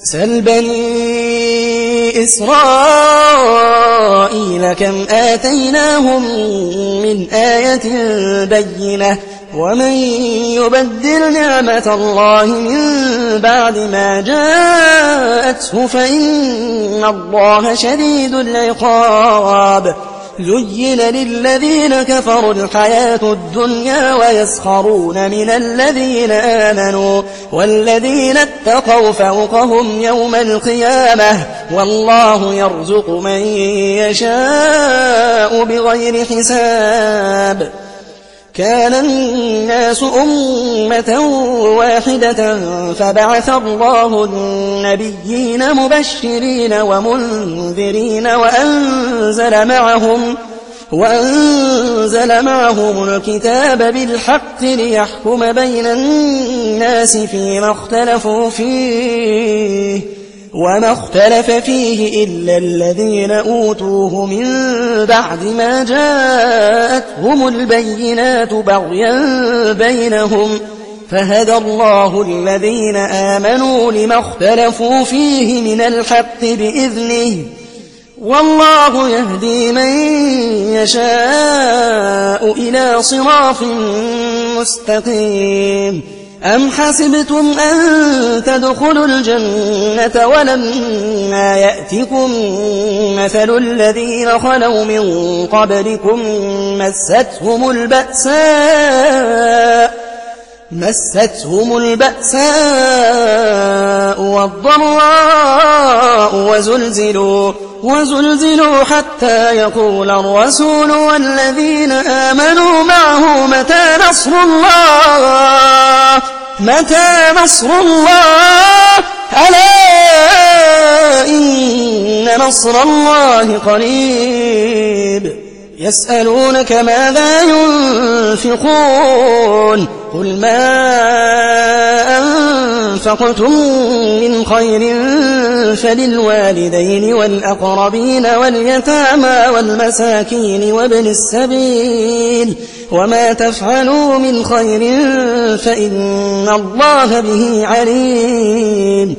سل بني إسرائيل كم آتيناهم من آية بينة ومن يبدل نعمة الله من بعد ما جاءته فإن الله شديد العقاب زين للذين كفروا الحياة الدنيا ويسخرون من الذين آمنوا والذين اتقوا فوقهم يوم القيامة والله يرزق من يشاء بغير حساب كان الناس أمة واحدة فبعث الله النبيين مبشرين ومنذرين وأنزل معهم الكتاب بالحق ليحكم بين الناس فيما اختلفوا فيه وما اختلف فيه إلا الذين أوتوه من بعد ما جاءتهم البينات بغيا بينهم فهدى الله الذين آمنوا لما اختلفوا فيه من الحق بإذنه والله يهدي من يشاء إلى صراط مستقيم أم حسبتم أن تدخلوا الجنة ولما يأتكم مثل الذين خلوا من قبلكم مستهم البأساء والضراء وزلزلوا حتى يقول الرسول والذين آمنوا معه متى نصر الله ألا إن نصر الله قريب يسألونك ماذا ينفقون قل ما أنفقتم من خير فللوالدين والأقربين واليتامى والمساكين وابن السبيل وما تفعلوا من خير فإن الله به عليم